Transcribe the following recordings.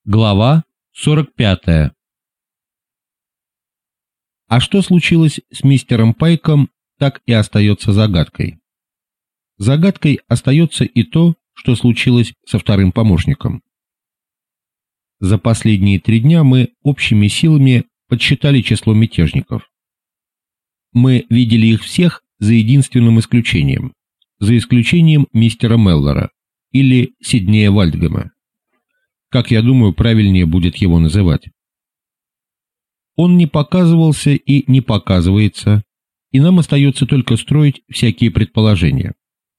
Глава 45. А что случилось с мистером Пайком, так и остается загадкой. Загадкой остается и то, что случилось со вторым помощником. За последние 3 дня мы общими силами подсчитали число мятежников. Мы видели их всех за единственным исключением. За исключением мистера Меллора или Сиднея Вальдгема. Как я думаю, правильнее будет его называть. Он не показывался и не показывается, и нам остается только строить всякие предположения.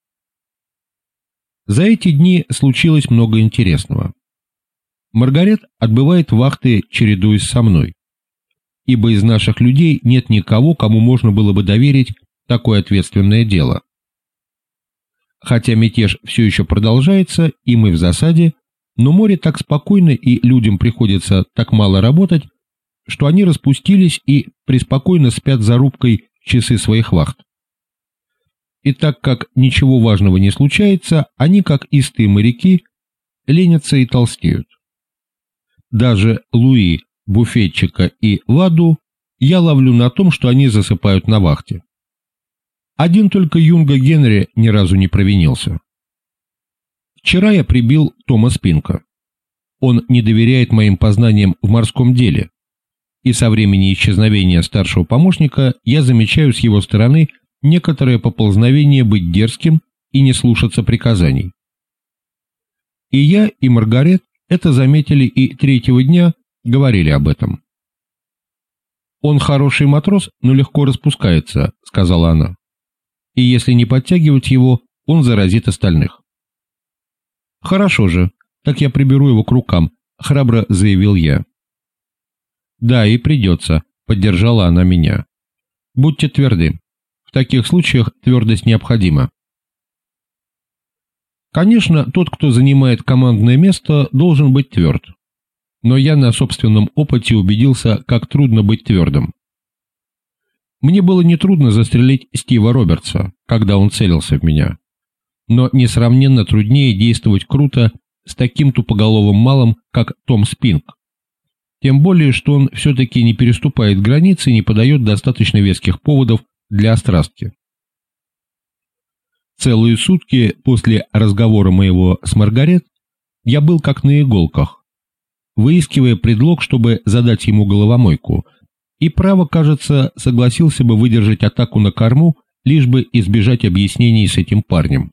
За эти дни случилось много интересного. Маргарет отбывает вахты, чередуясь со мной, ибо из наших людей нет никого, кому можно было бы доверить такое ответственное дело. Хотя мятеж все еще продолжается, и мы в засаде, но море так спокойно и людям приходится так мало работать, что они распустились и преспокойно спят за рубкой в часы своих вахт. И так как ничего важного не случается, они, как истые моряки, ленятся и толстеют. Даже Луи, буфетчика и Ладу я ловлю на том, что они засыпают на вахте. Один только Юнга Генри ни разу не провинился. Вчера я прибил Тома Спинка. Он не доверяет моим познаниям в морском деле, и со времени исчезновения старшего помощника я замечаю с его стороны некоторое поползновение быть дерзким и не слушаться приказаний. И я, и Маргарет это заметили и 3-го дня говорили об этом. «Он хороший матрос, но легко распускается», — сказала она. «И если не подтягивать его, он заразит остальных». «Хорошо же, так я приберу его к рукам», — храбро заявил я. «Да, и придется», — поддержала она меня. «Будьте тверды. В таких случаях твердость необходима». Конечно, тот, кто занимает командное место, должен быть тверд. Но я на собственном опыте убедился, как трудно быть твердым. Мне было нетрудно застрелить Стива Робертса, когда он целился в меня. Но несравненно труднее действовать круто с таким тупоголовым малым, как Том Спинк. Тем более, что он все-таки не переступает границы и не подает достаточно веских поводов для острастки. Целые сутки после разговора моего с Маргарет я был как на иголках, выискивая предлог, чтобы задать ему головомойку, и право, кажется, согласился бы выдержать атаку на корму, лишь бы избежать объяснений с этим парнем.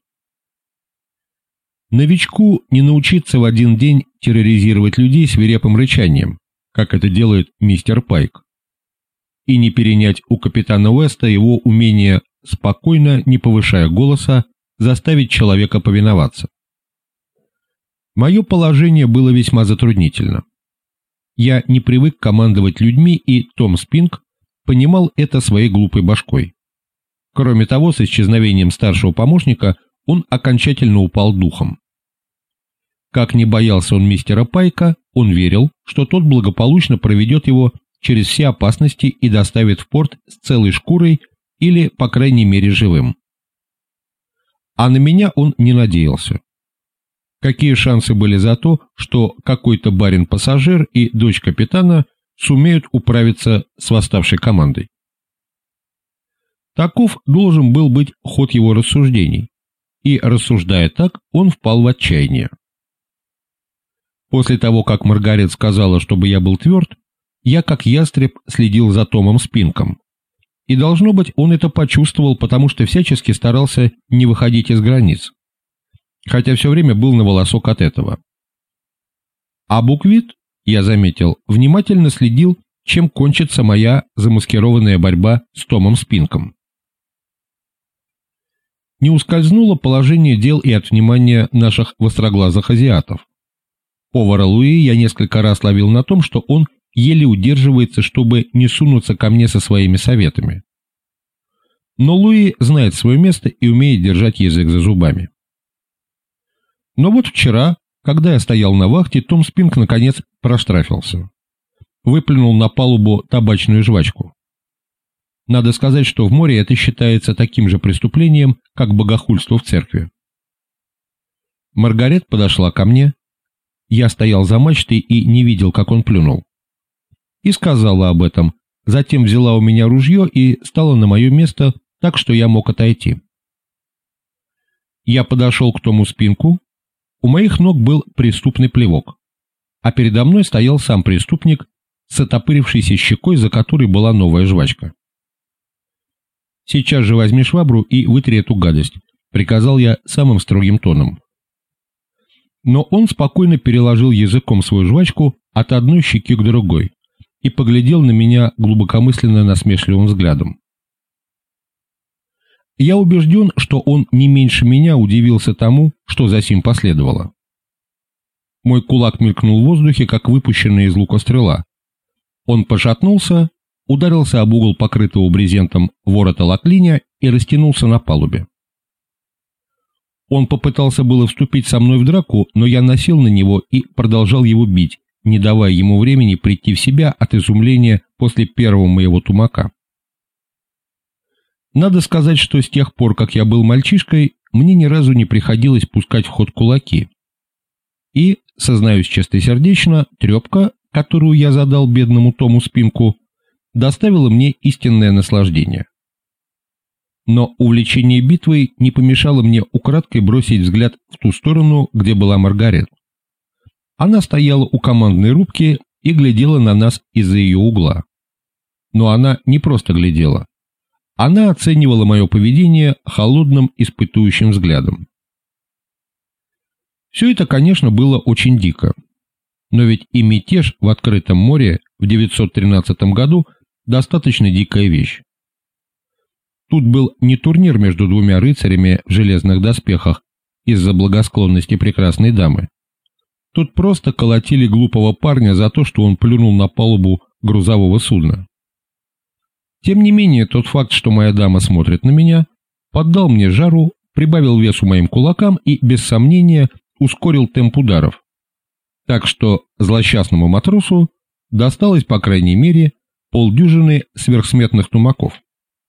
Новичку не научиться в один день терроризировать людей свирепым рычанием, как это делает мистер Пайк, и не перенять у капитана Уэста его умение спокойно, не повышая голоса, заставить человека повиноваться. Мое положение было весьма затруднительно. Я не привык командовать людьми, и Том Спинк понимал это своей глупой башкой. Кроме того, с исчезновением старшего помощника он окончательно упал духом. Как не боялся он мистера Пайка, он верил, что тот благополучно проведет его через все опасности и доставит в порт с целой шкурой или, по крайней мере, живым. А на меня он не надеялся. Какие шансы были за то, что какой-то барин-пассажир и дочь капитана сумеют управиться с восставшей командой? Таков должен был быть ход его рассуждений, и, рассуждая так, он впал в отчаяние. После того, как Маргарет сказала, чтобы я был тверд, я, как ястреб, следил за Томом Спинком. И, должно быть, он это почувствовал, потому что всячески старался не выходить из границ, хотя все время был на волосок от этого. А Буквит, я заметил, внимательно следил, чем кончится моя замаскированная борьба с Томом Спинком. Не ускользнуло положение дел и от внимания наших востроглазых азиатов. Повара Луи я несколько раз ловил на том, что он еле удерживается, чтобы не сунуться ко мне со своими советами. Но Луи знает свое место и умеет держать язык за зубами. Но вот вчера, когда я стоял на вахте, Том Спинк наконец проштрафился. Выплюнул на палубу табачную жвачку. Надо сказать, что в море это считается таким же преступлением, как богохульство в церкви. Маргарет подошла ко мне, Я стоял за мачтой и не видел, как он плюнул. И сказала об этом, затем взяла у меня ружье и стала на мое место так, что я мог отойти. Я подошел к Тому Спинку, у моих ног был преступный плевок, а передо мной стоял сам преступник с отопырившейся щекой, за которой была новая жвачка. «Сейчас же возьми швабру и вытри эту гадость», — приказал я самым строгим тоном. Но он спокойно переложил языком свою жвачку от одной щеки к другой и поглядел на меня глубокомысленно насмешливым взглядом. Я убежден, что он не меньше меня удивился тому, что за сим последовало. Мой кулак мелькнул в воздухе, как выпущенная из лука стрела. Он пошатнулся, ударился об угол покрытого брезентом ворота лаклиня и растянулся на палубе. Он попытался было вступить со мной в драку, но я насел на него и продолжал его бить, не давая ему времени прийти в себя от изумления после первого моего тумака. Надо сказать, что с тех пор, как я был мальчишкой, мне ни разу не приходилось пускать в ход кулаки. И, сознаюсь чистосердечно, трепка, которую я задал бедному Тому Спинку, доставила мне истинное наслаждение. Но увлечение битвой не помешало мне украдкой бросить взгляд в ту сторону, где была Маргарет. Она стояла у командной рубки и глядела на нас из-за ее угла. Но она не просто глядела. Она оценивала мое поведение холодным испытующим взглядом. Все это, конечно, было очень дико. Но ведь и мятеж в открытом море в 913 году достаточно дикая вещь. Тут был не турнир между двумя рыцарями в железных доспехах из-за благосклонности прекрасной дамы. Тут просто колотили глупого парня за то, что он плюнул на палубу грузового судна. Тем не менее, тот факт, что моя дама смотрит на меня, поддал мне жару, прибавил весу моим кулакам и, без сомнения, ускорил темп ударов. Так что злосчастному матросу досталось, по крайней мере, полдюжины сверхсметных тумаков.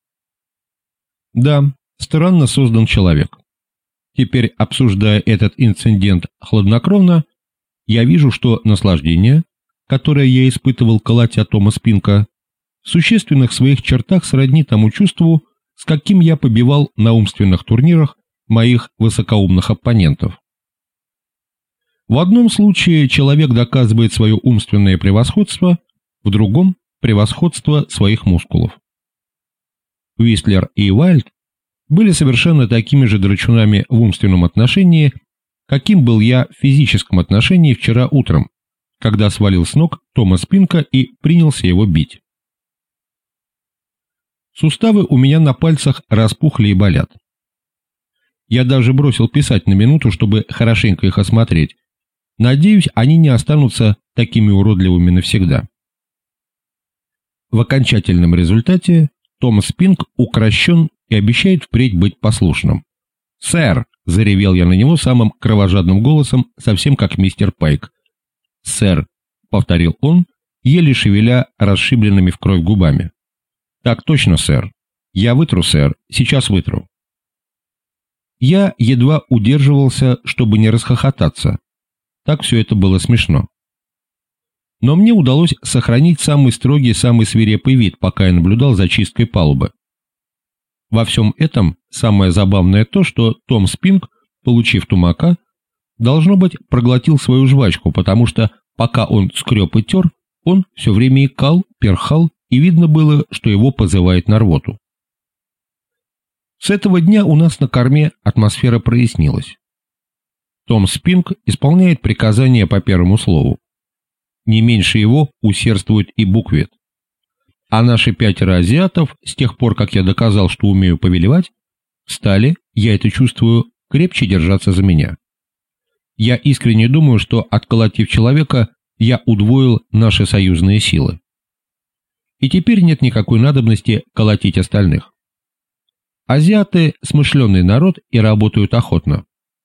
Да, странно создан человек. Теперь, обсуждая этот инцидент хладнокровно, я вижу, что наслаждение, которое я испытывал, колотя Тома Спинка, в существенных своих чертах сродни тому чувству, с каким я побивал на умственных турнирах моих высокоумных оппонентов. В одном случае человек доказывает свое умственное превосходство, в другом – превосходство своих мускулов. Уистлер и Уайльд были совершенно такими же драчунами в умственном отношении, каким был я в физическом отношении вчера утром, когда свалил с ног Тома Спинка и принялся его бить. Суставы у меня на пальцах распухли и болят. Я даже бросил писать на минуту, чтобы хорошенько их осмотреть. Надеюсь, они не останутся такими уродливыми навсегда. В окончательном результате Том Спинк укрощен и обещает впредь быть послушным. «Сэр!» — заревел я на него самым кровожадным голосом, совсем как мистер Пайк. «Сэр!» — повторил он, еле шевеля расшибленными в кровь губами. «Так точно, сэр. Я вытру, сэр. Сейчас вытру». Я едва удерживался, чтобы не расхохотаться. Так все это было смешно. Но мне удалось сохранить самый строгий, самый свирепый вид, пока я наблюдал за чисткой палубы. Во всем этом самое забавное то, что Том Спинк, получив тумака, должно быть, проглотил свою жвачку, потому что, пока он скреб и тер, он все время икал, перхал, и видно было, что его позывает на рвоту. С этого дня у нас на корме атмосфера прояснилась. Том Спинк исполняет приказания по первому слову. Не меньше его усердствует и буквет. А наши 5 азиатов, с тех пор, как я доказал, что умею повелевать, стали, я это чувствую, крепче держаться за меня. Я искренне думаю, что, отколотив человека, я удвоил наши союзные силы. И теперь нет никакой надобности колотить остальных. Азиаты – смышленый народ и работают охотно.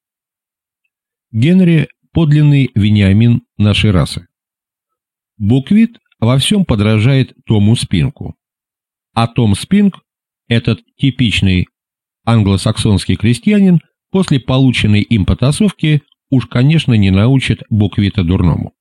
Генри – подлинный Вениамин нашей расы. Буквит во всем подражает Тому Спинку. А Том Спинк, этот типичный англосаксонский крестьянин, после полученной им потасовки уж, конечно, не научит буквита дурному.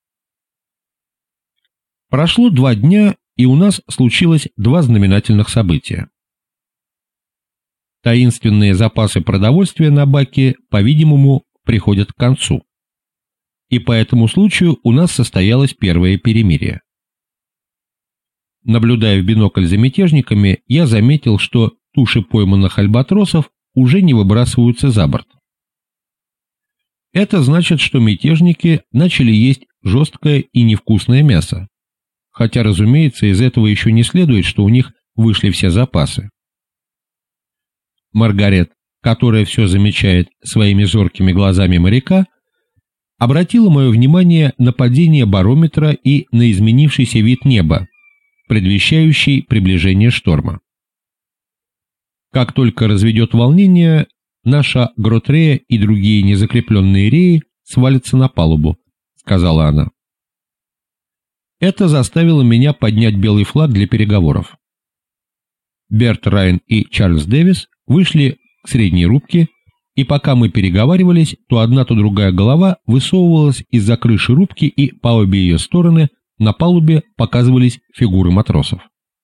Прошло 2 дня, и у нас случилось 2 знаменательных события. Таинственные запасы продовольствия на баке, по-видимому, приходят к концу. И по этому случаю у нас состоялось первое перемирие. Наблюдая в бинокль за мятежниками, я заметил, что туши пойманных альбатросов уже не выбрасываются за борт. Это значит, что мятежники начали есть жесткое и невкусное мясо, хотя, разумеется, из этого еще не следует, что у них вышли все запасы. Маргарет, которая все замечает своими зоркими глазами моряка, обратила мое внимание на падение барометра и на изменившийся вид неба, предвещающий приближение шторма. Как только разведет волнение, наша Гротрея и другие незакрепленные реи свалятся на палубу, сказала она. Это заставило меня поднять белый флаг для переговоров. Берт Райан и Чарльз Дэвис вышли к средней рубке, и пока мы переговаривались, то одна, то другая голова высовывалась из-за крыши рубки, и по обе ее стороны на палубе показывались фигуры матросов.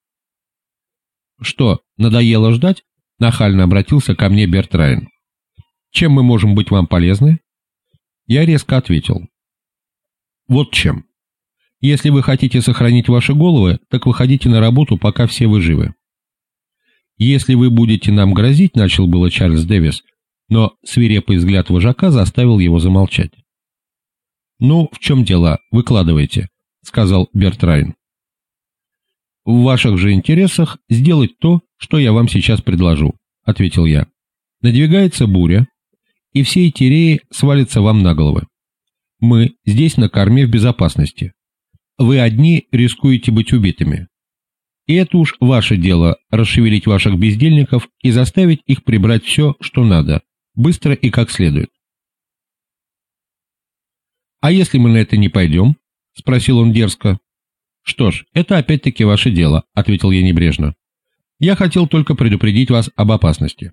«Что, надоело ждать?» — нахально обратился ко мне Берт Райан. «Чем мы можем быть вам полезны?» Я резко ответил. «Вот чем. Если вы хотите сохранить ваши головы, так выходите на работу, пока все вы живы. Если вы будете нам грозить», — начал было Чарльз Дэвис, но свирепый взгляд вожака заставил его замолчать. «Ну, в чем дело? Выкладывайте», — сказал Берт Райан. «В ваших же интересах сделать то, что я вам сейчас предложу», — ответил я. «Надвигается буря, и все эти реи свалятся вам на головы. Мы здесь на корме в безопасности. Вы одни рискуете быть убитыми. И это уж ваше дело — расшевелить ваших бездельников и заставить их прибрать все, что надо, быстро и как следует». «А если мы на это не пойдем?» — спросил он дерзко. «Что ж, это опять-таки ваше дело», — ответил я небрежно. «Я хотел только предупредить вас об опасности».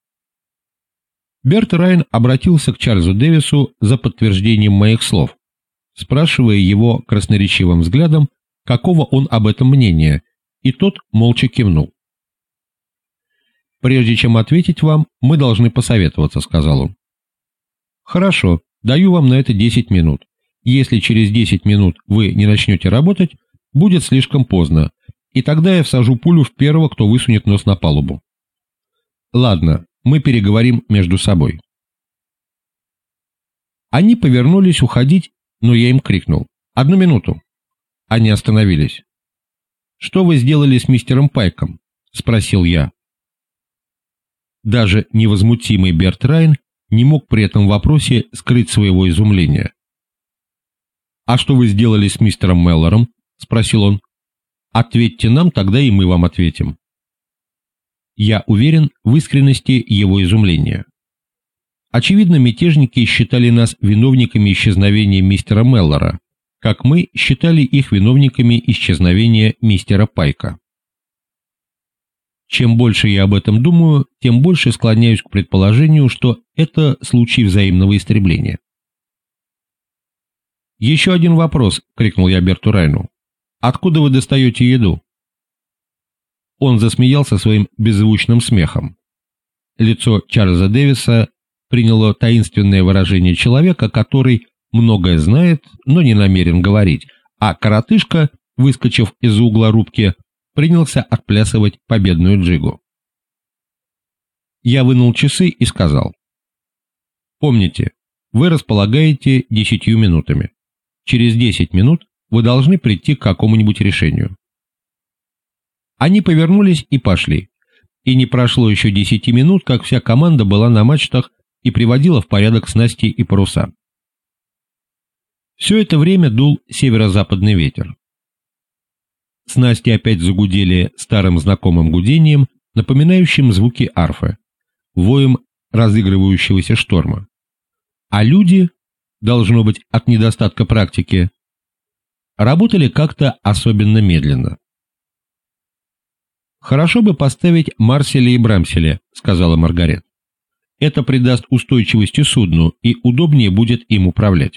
Берт Райан обратился к Чарльзу Дэвису за подтверждением моих слов, спрашивая его красноречивым взглядом, какого он об этом мнения, и тот молча кивнул. «Прежде чем ответить вам, мы должны посоветоваться», — сказал он. «Хорошо, даю вам на это 10 минут. Если через 10 минут вы не начнете работать, будет слишком поздно, и тогда я всажу пулю в первого, кто высунет нос на палубу. Ладно, мы переговорим между собой». Они повернулись уходить, но я им крикнул: «Одну минуту!» Они остановились. «Что вы сделали с мистером Пайком?» — спросил я. Даже невозмутимый Берт Райан не мог при этом вопросе скрыть своего изумления. «А что вы сделали с мистером Меллором?» — спросил он. «Ответьте нам, тогда и мы вам ответим». Я уверен в искренности его изумления. Очевидно, мятежники считали нас виновниками исчезновения мистера Меллора, как мы считали их виновниками исчезновения мистера Пайка. Чем больше я об этом думаю, тем больше склоняюсь к предположению, что это случай взаимного истребления. «Еще один вопрос», — крикнул я Берту Райну. «Откуда вы достаете еду?» Он засмеялся своим беззвучным смехом. Лицо Чарльза Дэвиса приняло таинственное выражение человека, который многое знает, но не намерен говорить, а коротышка, выскочив из угла рубки, принялся отплясывать победную джигу. Я вынул часы и сказал: «Помните, вы располагаете 10 минутами. Через 10 минут вы должны прийти к какому-нибудь решению». Они повернулись и пошли, и не прошло еще 10 минут, как вся команда была на мачтах и приводила в порядок снасти и паруса. Все это время дул северо-западный ветер. Снасти опять загудели старым знакомым гудением, напоминающим звуки арфы, воем разыгрывающегося шторма. А люди, должно быть от недостатка практики, работали как-то особенно медленно. «Хорошо бы поставить Марселя и Брамселя», — сказала Маргарет. Это придаст устойчивости судну и удобнее будет им управлять.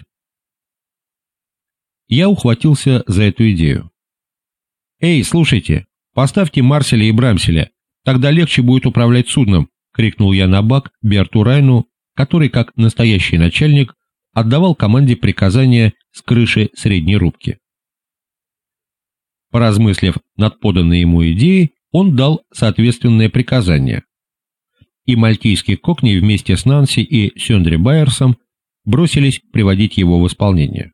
Я ухватился за эту идею. «Эй, слушайте, поставьте Марселя и Брамселя, тогда легче будет управлять судном», — крикнул я на бак Берту Райну, который, как настоящий начальник, отдавал команде приказания с крыши средней рубки. Поразмыслив над поданной ему идеей, он дал соответственное приказание. И мальтийский Кокни вместе с Нанси и Сёндри Байерсом бросились приводить его в исполнение.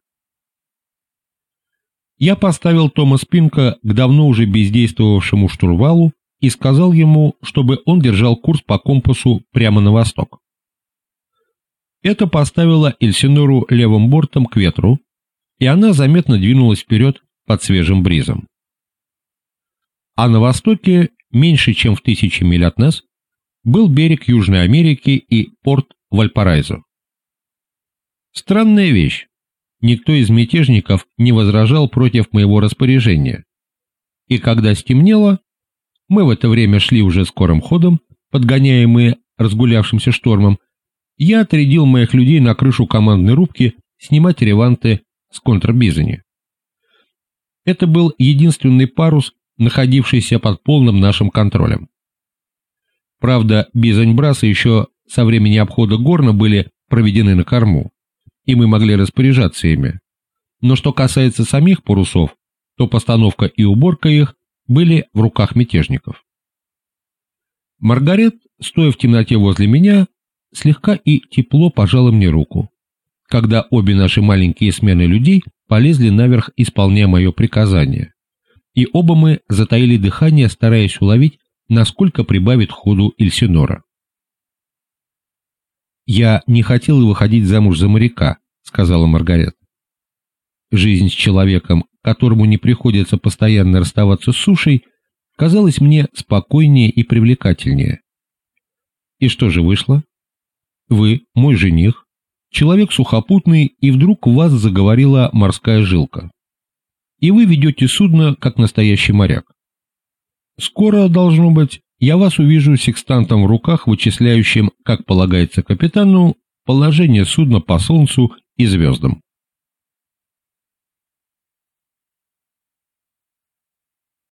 Я поставил Тома Спинка к давно уже бездействовавшему штурвалу и сказал ему, чтобы он держал курс по компасу прямо на восток. Это поставило Эльсинору левым бортом к ветру, и она заметно двинулась вперед под свежим бризом. А на востоке, меньше чем в 1000 миль от нас, был берег Южной Америки и порт Вальпараизо. Странная вещь. Никто из мятежников не возражал против моего распоряжения. И когда стемнело, мы в это время шли уже скорым ходом, подгоняемые разгулявшимся штормом, я отрядил моих людей на крышу командной рубки снимать реванты с контрбизани. Это был единственный парус, находившийся под полным нашим контролем. Правда, бизань-брасы еще со времени обхода Горна были проведены на корму, и мы могли распоряжаться ими. Но что касается самих парусов, то постановка и уборка их были в руках мятежников. Маргарет, стоя в темноте возле меня, слегка и тепло пожала мне руку, когда обе наши маленькие смены людей полезли наверх, исполняя мое приказание, и оба мы затаили дыхание, стараясь уловить, насколько прибавит ходу Эльсинора. «Я не хотела выходить замуж за моряка», — сказала Маргарет. «Жизнь с человеком, которому не приходится постоянно расставаться с сушей, казалась мне спокойнее и привлекательнее. И что же вышло? Вы, мой жених, человек сухопутный, и вдруг в вас заговорила морская жилка. И вы ведете судно, как настоящий моряк. Скоро, должно быть, я вас увижу секстантом в руках, вычисляющим, как полагается капитану, положение судна по солнцу и звездам.